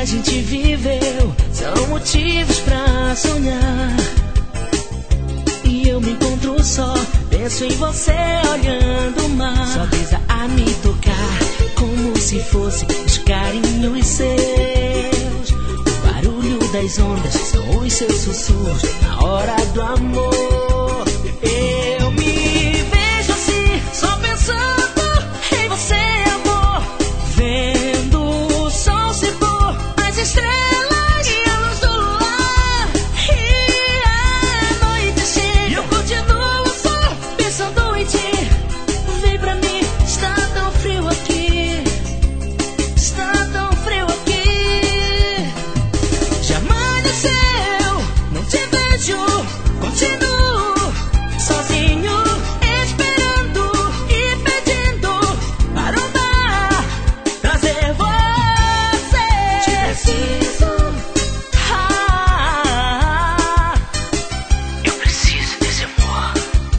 gente viveu são motivos pra sonhar. E eu me encontro só, penso em você olhando o mar. Sua brisa a me tocar, como se fosse os carinhos seus. O barulho das ondas são os seus sussurros na hora do amor. Eu me vejo assim, só pensando em você, amor. Vendo o sol se pôr, as estrelas e a luz do luar. E a noite chega e eu continuo só pensando em ti. Vem pra mim, está tão frio aqui. Está tão frio aqui. Já amanheceu, não te vejo. Continuo sozinho, esperando e pedindo para o mar trazer você. Te preciso. Eu preciso desse amor.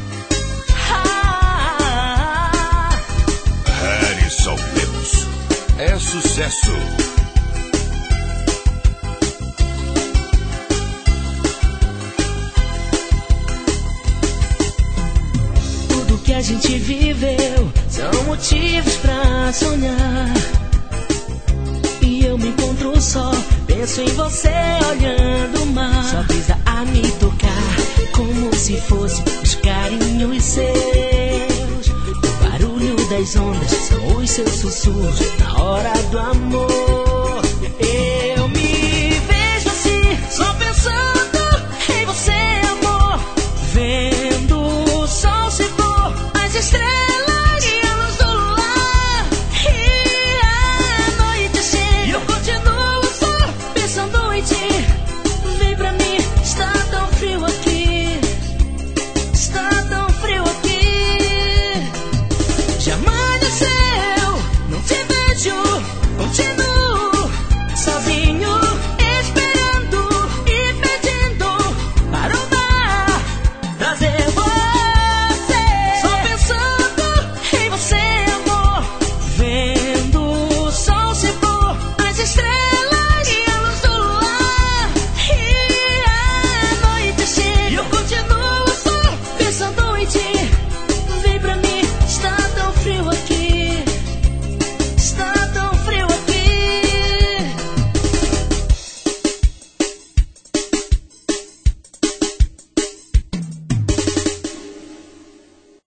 Harrison Lemos é sucesso. Tudo que a gente viveu são motivos pra sonhar. E eu me encontro só, penso em você olhando o mar. Sua brisa a me tocar, como se fosse os carinhos seus. O barulho das ondas são os seus sussurros na hora do amor.